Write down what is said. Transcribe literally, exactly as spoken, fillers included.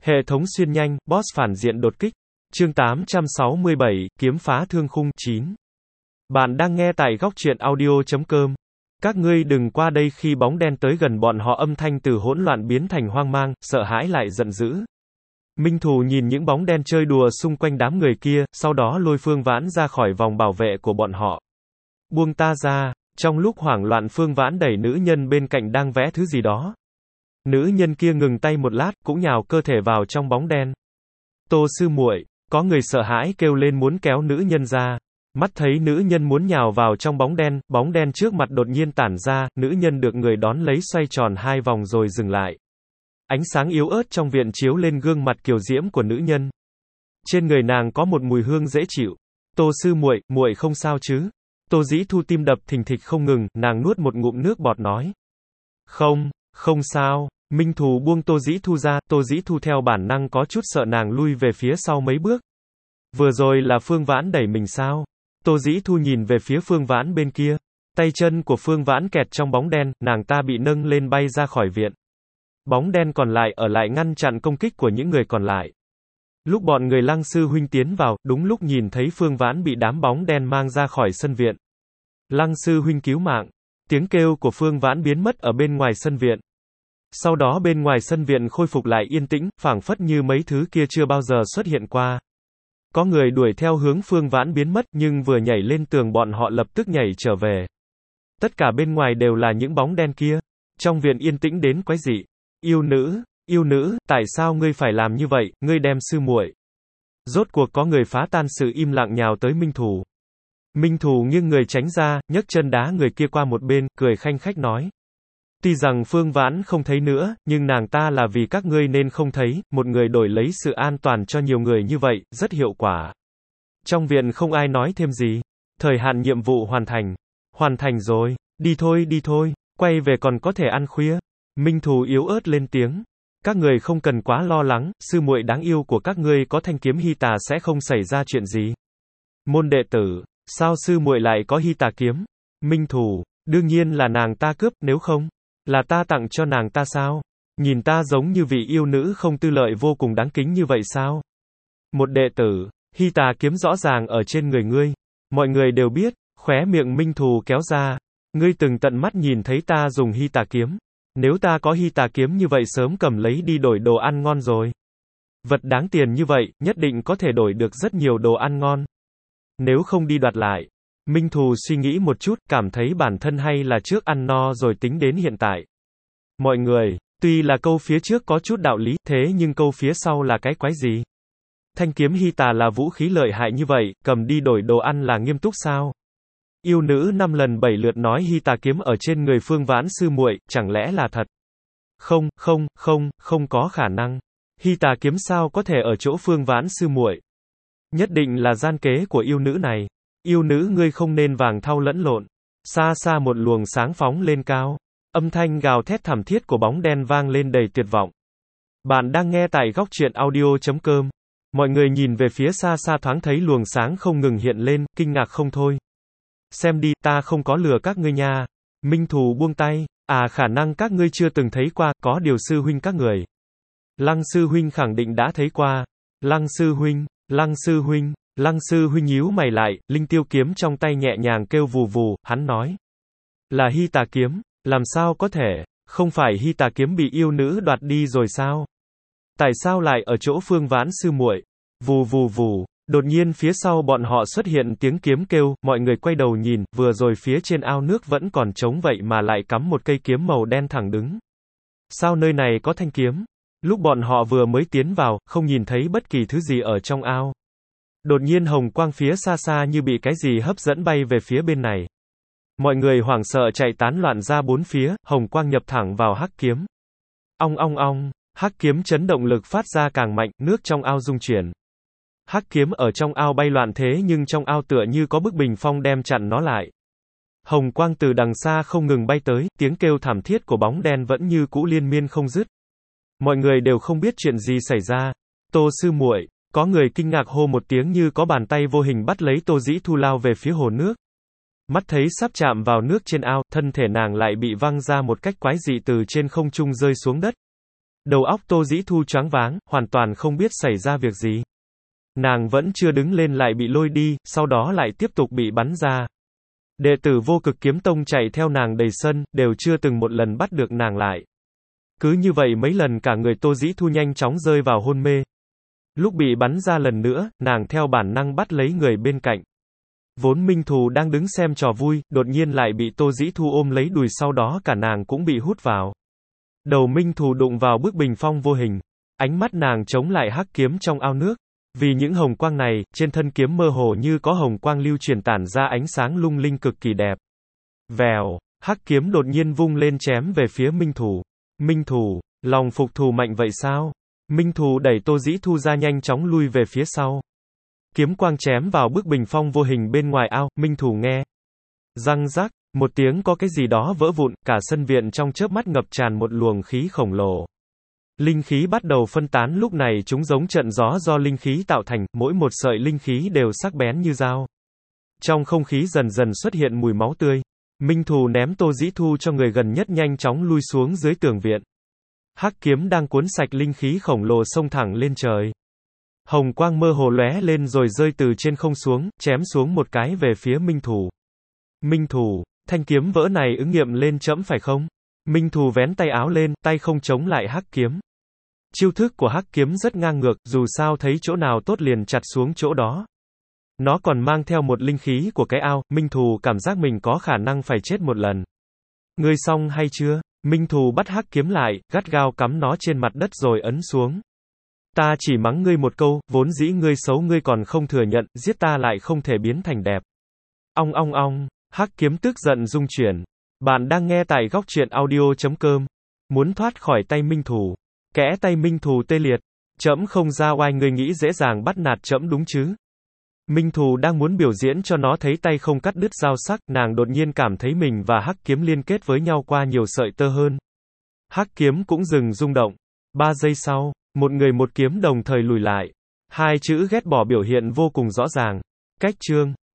Hệ thống xuyên nhanh, boss phản diện đột kích. Chương tám trăm sáu mươi bảy, kiếm phá thương khung chín. Bạn đang nghe tại góc truyện audio chấm com. Các ngươi đừng qua đây. Khi bóng đen tới gần bọn họ, âm thanh từ hỗn loạn biến thành hoang mang, sợ hãi lại giận dữ. Minh Thù nhìn những bóng đen chơi đùa xung quanh đám người kia, sau đó lôi Phương Vãn ra khỏi vòng bảo vệ của bọn họ. Buông ta ra. Trong lúc hoảng loạn, Phương Vãn đẩy nữ nhân bên cạnh đang vẽ thứ gì đó. Nữ nhân kia ngừng tay một lát, cũng nhào cơ thể vào trong bóng đen. Tô sư muội, có người sợ hãi kêu lên muốn kéo nữ nhân ra. Mắt thấy nữ nhân muốn nhào vào trong bóng đen, bóng đen trước mặt đột nhiên tản ra, nữ nhân được người đón lấy xoay tròn hai vòng rồi dừng lại. Ánh sáng yếu ớt trong viện chiếu lên gương mặt kiều diễm của nữ nhân. Trên người nàng có một mùi hương dễ chịu. Tô sư muội, muội không sao chứ? Tô Dĩ Thu tim đập thình thịch không ngừng, nàng nuốt một ngụm nước bọt nói. Không, không sao. Minh Thù buông Tô Dĩ Thu ra, Tô Dĩ Thu theo bản năng có chút sợ, nàng lui về phía sau mấy bước. Vừa rồi là Phương Vãn đẩy mình sao? Tô Dĩ Thu nhìn về phía Phương Vãn bên kia. Tay chân của Phương Vãn kẹt trong bóng đen, nàng ta bị nâng lên bay ra khỏi viện. Bóng đen còn lại ở lại ngăn chặn công kích của những người còn lại. Lúc bọn người Lăng sư huynh tiến vào, đúng lúc nhìn thấy Phương Vãn bị đám bóng đen mang ra khỏi sân viện. Lăng sư huynh cứu mạng. Tiếng kêu của Phương Vãn biến mất ở bên ngoài sân viện. Sau đó bên ngoài sân viện khôi phục lại yên tĩnh, phảng phất như mấy thứ kia chưa bao giờ xuất hiện qua. Có người đuổi theo hướng Phương Vãn biến mất, nhưng vừa nhảy lên tường bọn họ lập tức nhảy trở về. Tất cả bên ngoài đều là những bóng đen kia. Trong viện yên tĩnh đến quái dị. Yêu nữ, yêu nữ, tại sao ngươi phải làm như vậy, ngươi đem sư muội. Rốt cuộc có người phá tan sự im lặng nhào tới Minh Thù. Minh Thù nghiêng người tránh ra, nhấc chân đá người kia qua một bên, cười khanh khách nói. Tuy rằng Phương Vãn không thấy nữa, nhưng nàng ta là vì các ngươi nên không thấy, một người đổi lấy sự an toàn cho nhiều người như vậy, rất hiệu quả. Trong viện không ai nói thêm gì. Thời hạn nhiệm vụ hoàn thành. Hoàn thành rồi, đi thôi đi thôi, quay về còn có thể ăn khuya. Minh Thù yếu ớt lên tiếng. Các người không cần quá lo lắng, sư muội đáng yêu của các ngươi có thanh kiếm Hy Tà sẽ không xảy ra chuyện gì. Môn đệ tử, sao sư muội lại có Hy Tà kiếm? Minh Thù, đương nhiên là nàng ta cướp, nếu không, là ta tặng cho nàng ta sao? Nhìn ta giống như vị yêu nữ không tư lợi vô cùng đáng kính như vậy sao? Một đệ tử, Hy Tà kiếm rõ ràng ở trên người ngươi. Mọi người đều biết, khóe miệng Minh Thù kéo ra. Ngươi từng tận mắt nhìn thấy ta dùng Hy Tà kiếm. Nếu ta có Hy Tà kiếm như vậy sớm cầm lấy đi đổi đồ ăn ngon rồi. Vật đáng tiền như vậy, nhất định có thể đổi được rất nhiều đồ ăn ngon. Nếu không đi đoạt lại. Minh Thù suy nghĩ một chút, cảm thấy bản thân hay là trước ăn no rồi tính đến hiện tại. Mọi người, tuy là câu phía trước có chút đạo lý, thế nhưng câu phía sau là cái quái gì? Thanh kiếm Hy Tà là vũ khí lợi hại như vậy, cầm đi đổi đồ ăn là nghiêm túc sao? Yêu nữ năm lần bảy lượt nói Hy Tà kiếm ở trên người Phương Vãn sư muội, chẳng lẽ là thật? Không, không, không, không có khả năng. Hy Tà kiếm sao có thể ở chỗ Phương Vãn sư muội? Nhất định là gian kế của yêu nữ này. Yêu nữ ngươi không nên vàng thau lẫn lộn. Xa xa một luồng sáng phóng lên cao. Âm thanh gào thét thảm thiết của bóng đen vang lên đầy tuyệt vọng. Bạn đang nghe tại góc truyện audio chấm com. Mọi người nhìn về phía xa xa thoáng thấy luồng sáng không ngừng hiện lên, kinh ngạc không thôi. Xem đi, ta không có lừa các ngươi nha. Minh Thù buông tay. À, khả năng các ngươi chưa từng thấy qua, có điều sư huynh các người. Lăng sư huynh khẳng định đã thấy qua. Lăng sư huynh, Lăng sư huynh, Lăng sư huynh nhíu mày lại, linh tiêu kiếm trong tay nhẹ nhàng kêu vù vù, hắn nói. Là Hy Tà kiếm, làm sao có thể, không phải Hy Tà kiếm bị yêu nữ đoạt đi rồi sao? Tại sao lại ở chỗ Phương Vãn sư muội? Vù vù vù. Đột nhiên phía sau bọn họ xuất hiện tiếng kiếm kêu, mọi người quay đầu nhìn, vừa rồi phía trên ao nước vẫn còn trống vậy mà lại cắm một cây kiếm màu đen thẳng đứng. Sao nơi này có thanh kiếm? Lúc bọn họ vừa mới tiến vào, không nhìn thấy bất kỳ thứ gì ở trong ao. Đột nhiên hồng quang phía xa xa như bị cái gì hấp dẫn bay về phía bên này. Mọi người hoảng sợ chạy tán loạn ra bốn phía, hồng quang nhập thẳng vào hắc kiếm. Ong ong ong, hắc kiếm chấn động lực phát ra càng mạnh, nước trong ao rung chuyển. Hắc kiếm ở trong ao bay loạn thế nhưng trong ao tựa như có bức bình phong đem chặn nó lại. Hồng quang từ đằng xa không ngừng bay tới, tiếng kêu thảm thiết của bóng đen vẫn như cũ liên miên không dứt. Mọi người đều không biết chuyện gì xảy ra. Tô sư muội, có người kinh ngạc hô một tiếng như có bàn tay vô hình bắt lấy Tô Dĩ Thu lao về phía hồ nước. Mắt thấy sắp chạm vào nước trên ao, thân thể nàng lại bị văng ra một cách quái dị từ trên không trung rơi xuống đất. Đầu óc Tô Dĩ Thu choáng váng, hoàn toàn không biết xảy ra việc gì. Nàng vẫn chưa đứng lên lại bị lôi đi, sau đó lại tiếp tục bị bắn ra. Đệ tử Vô Cực Kiếm Tông chạy theo nàng đầy sân, đều chưa từng một lần bắt được nàng lại. Cứ như vậy mấy lần cả người Tô Dĩ Thu nhanh chóng rơi vào hôn mê. Lúc bị bắn ra lần nữa, nàng theo bản năng bắt lấy người bên cạnh. Vốn Minh Thù đang đứng xem trò vui, đột nhiên lại bị Tô Dĩ Thu ôm lấy đùi, sau đó cả nàng cũng bị hút vào. Đầu Minh Thù đụng vào bức bình phong vô hình. Ánh mắt nàng chống lại hắc kiếm trong ao nước. Vì những hồng quang này, trên thân kiếm mơ hồ như có hồng quang lưu truyền tản ra ánh sáng lung linh cực kỳ đẹp. Vèo, hắc kiếm đột nhiên vung lên chém về phía Minh Thù. Minh Thù, lòng phục thù mạnh vậy sao? Minh Thù đẩy Tô Dĩ Thu ra nhanh chóng lui về phía sau. Kiếm quang chém vào bức bình phong vô hình bên ngoài ao, Minh Thù nghe. Răng rắc, một tiếng có cái gì đó vỡ vụn, cả sân viện trong chớp mắt ngập tràn một luồng khí khổng lồ. Linh khí bắt đầu phân tán, lúc này chúng giống trận gió do linh khí tạo thành, mỗi một sợi linh khí đều sắc bén như dao. Trong không khí dần dần xuất hiện mùi máu tươi. Minh Thù ném Tô Dĩ Thu cho người gần nhất nhanh chóng lui xuống dưới tường viện. Hắc kiếm đang cuốn sạch linh khí khổng lồ xông thẳng lên trời. Hồng quang mơ hồ lóe lên rồi rơi từ trên không xuống, chém xuống một cái về phía Minh Thù. Minh Thù, thanh kiếm vỡ này ứng nghiệm lên trẫm phải không? Minh Thù vén tay áo lên, tay không chống lại hắc kiếm. Chiêu thức của hắc kiếm rất ngang ngược, dù sao thấy chỗ nào tốt liền chặt xuống chỗ đó. Nó còn mang theo một linh khí của cái ao, Minh Thù cảm giác mình có khả năng phải chết một lần. Ngươi xong hay chưa? Minh Thù bắt hắc kiếm lại, gắt gao cắm nó trên mặt đất rồi ấn xuống. Ta chỉ mắng ngươi một câu, vốn dĩ ngươi xấu ngươi còn không thừa nhận, giết ta lại không thể biến thành đẹp. Ong ong ong, hắc kiếm tức giận rung chuyển. Bạn đang nghe tại góc truyện audio chấm com. Muốn thoát khỏi tay Minh Thù. Kẽ tay Minh Thù tê liệt. Trẫm không ra oai, ngươi nghĩ dễ dàng bắt nạt trẫm đúng chứ? Minh Thù đang muốn biểu diễn cho nó thấy tay không cắt đứt dao sắc, nàng đột nhiên cảm thấy mình và hắc kiếm liên kết với nhau qua nhiều sợi tơ hơn. Hắc kiếm cũng dừng rung động. Ba giây sau, một người một kiếm đồng thời lùi lại. Hai chữ ghét bỏ biểu hiện vô cùng rõ ràng. Cách chương.